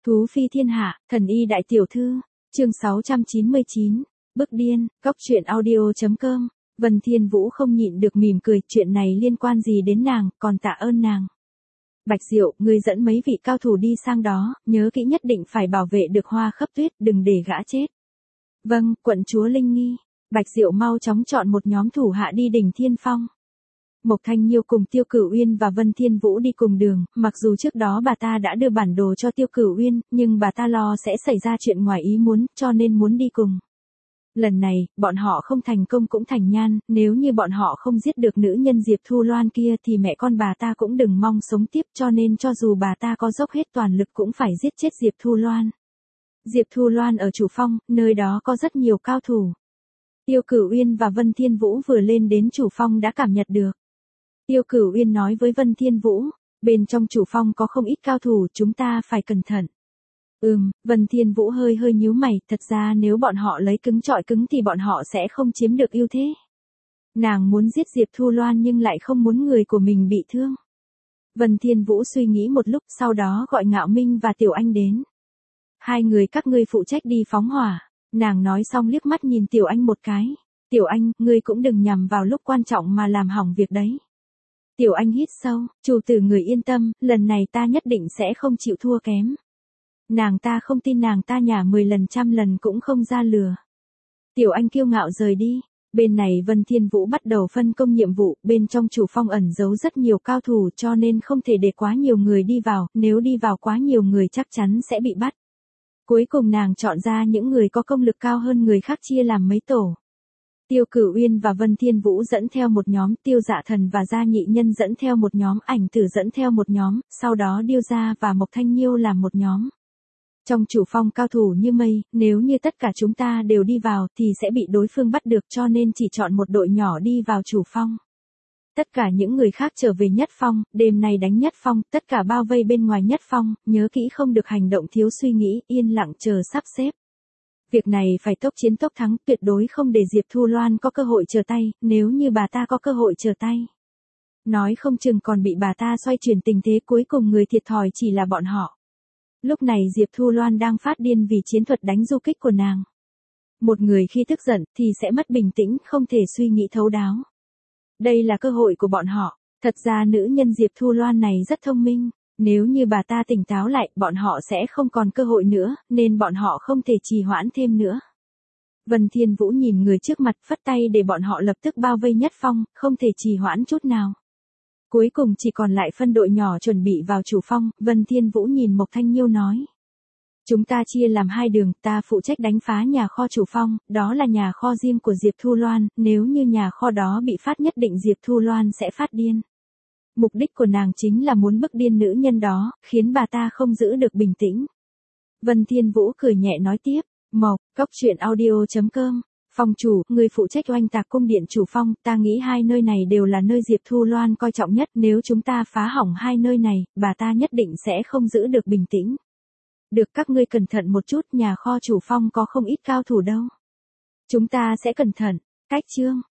Thú phi thiên hạ, thần y đại tiểu thư, chương 699, bức điên, góc truyện audio.com. Vân Thiên Vũ không nhịn được mỉm cười, chuyện này liên quan gì đến nàng, còn tạ ơn nàng. Bạch Diệu, ngươi dẫn mấy vị cao thủ đi sang đó, nhớ kỹ nhất định phải bảo vệ được Hoa Khấp Tuyết, đừng để gã chết. Vâng, quận chúa Linh Nghi. Bạch Diệu mau chóng chọn một nhóm thủ hạ đi đỉnh Thiên Phong. Mộc Thanh Nhiêu cùng Tiêu Cửu Uyên và Vân Thiên Vũ đi cùng đường, mặc dù trước đó bà ta đã đưa bản đồ cho Tiêu Cửu Uyên, nhưng bà ta lo sẽ xảy ra chuyện ngoài ý muốn, cho nên muốn đi cùng. Lần này, bọn họ không thành công cũng thành nhan, nếu như bọn họ không giết được nữ nhân Diệp Thu Loan kia thì mẹ con bà ta cũng đừng mong sống tiếp, cho nên cho dù bà ta có dốc hết toàn lực cũng phải giết chết Diệp Thu Loan. Diệp Thu Loan ở Chủ Phong, nơi đó có rất nhiều cao thủ. Tiêu Cửu Uyên và Vân Thiên Vũ vừa lên đến Chủ Phong đã cảm nhận được. Tiêu Cửu Uyên nói với Vân Thiên Vũ, bên trong Chủ Phong có không ít cao thủ, chúng ta phải cẩn thận. Vân Thiên Vũ hơi nhíu mày, thật ra nếu bọn họ lấy cứng chọi cứng thì bọn họ sẽ không chiếm được ưu thế. Nàng muốn giết Diệp Thu Loan nhưng lại không muốn người của mình bị thương. Vân Thiên Vũ suy nghĩ một lúc, sau đó gọi Ngạo Minh và Tiểu Anh đến. Hai người các ngươi phụ trách đi phóng hỏa. Nàng nói xong liếc mắt nhìn Tiểu Anh một cái. Tiểu Anh, ngươi cũng đừng nhằm vào lúc quan trọng mà làm hỏng việc đấy. Tiểu Anh hít sâu, chủ tử người yên tâm, lần này ta nhất định sẽ không chịu thua kém. Nàng ta không tin nàng ta nhả 10 lần trăm lần cũng không ra lừa. Tiểu Anh kiêu ngạo rời đi. Bên này Vân Thiên Vũ bắt đầu phân công nhiệm vụ, bên trong Chủ Phong ẩn giấu rất nhiều cao thủ cho nên không thể để quá nhiều người đi vào, nếu đi vào quá nhiều người chắc chắn sẽ bị bắt. Cuối cùng nàng chọn ra những người có công lực cao hơn người khác chia làm mấy tổ. Tiêu Cửu Uyên và Vân Thiên Vũ dẫn theo một nhóm, Tiêu Dạ Thần và Gia Nhị Nhân dẫn theo một nhóm, Ảnh Tử dẫn theo một nhóm, sau đó Điêu Gia và Mộc Thanh Nhiêu làm một nhóm. Trong Chủ Phong cao thủ như mây, nếu như tất cả chúng ta đều đi vào thì sẽ bị đối phương bắt được, cho nên chỉ chọn một đội nhỏ đi vào Chủ Phong. Tất cả những người khác trở về Nhất Phong, đêm nay đánh Nhất Phong, tất cả bao vây bên ngoài Nhất Phong, nhớ kỹ không được hành động thiếu suy nghĩ, yên lặng chờ sắp xếp. Việc này phải tốc chiến tốc thắng, tuyệt đối không để Diệp Thu Loan có cơ hội trở tay, nếu như bà ta có cơ hội trở tay. Nói không chừng còn bị bà ta xoay chuyển tình thế, cuối cùng người thiệt thòi chỉ là bọn họ. Lúc này Diệp Thu Loan đang phát điên vì chiến thuật đánh du kích của nàng. Một người khi tức giận thì sẽ mất bình tĩnh, không thể suy nghĩ thấu đáo. Đây là cơ hội của bọn họ. Thật ra nữ nhân Diệp Thu Loan này rất thông minh. Nếu như bà ta tỉnh táo lại, bọn họ sẽ không còn cơ hội nữa, nên bọn họ không thể trì hoãn thêm nữa. Vân Thiên Vũ nhìn người trước mặt, phất tay để bọn họ lập tức bao vây Nhất Phong, không thể trì hoãn chút nào. Cuối cùng chỉ còn lại phân đội nhỏ chuẩn bị vào Chủ Phong. Vân Thiên Vũ nhìn Mộc Thanh Nhiêu nói. Chúng ta chia làm hai đường, ta phụ trách đánh phá nhà kho Chủ Phong, đó là nhà kho riêng của Diệp Thu Loan, nếu như nhà kho đó bị phát nhất định Diệp Thu Loan sẽ phát điên. Mục đích của nàng chính là muốn bức điên nữ nhân đó, khiến bà ta không giữ được bình tĩnh. Vân Thiên Vũ cười nhẹ nói tiếp, Mộc, góc truyện audio.com. Phong chủ, người phụ trách oanh tạc cung điện Chủ Phong, ta nghĩ hai nơi này đều là nơi Diệp Thu Loan coi trọng nhất, nếu chúng ta phá hỏng hai nơi này, bà ta nhất định sẽ không giữ được bình tĩnh. Được, các ngươi cẩn thận một chút, nhà kho Chủ Phong có không ít cao thủ đâu. Chúng ta sẽ cẩn thận. Cách chương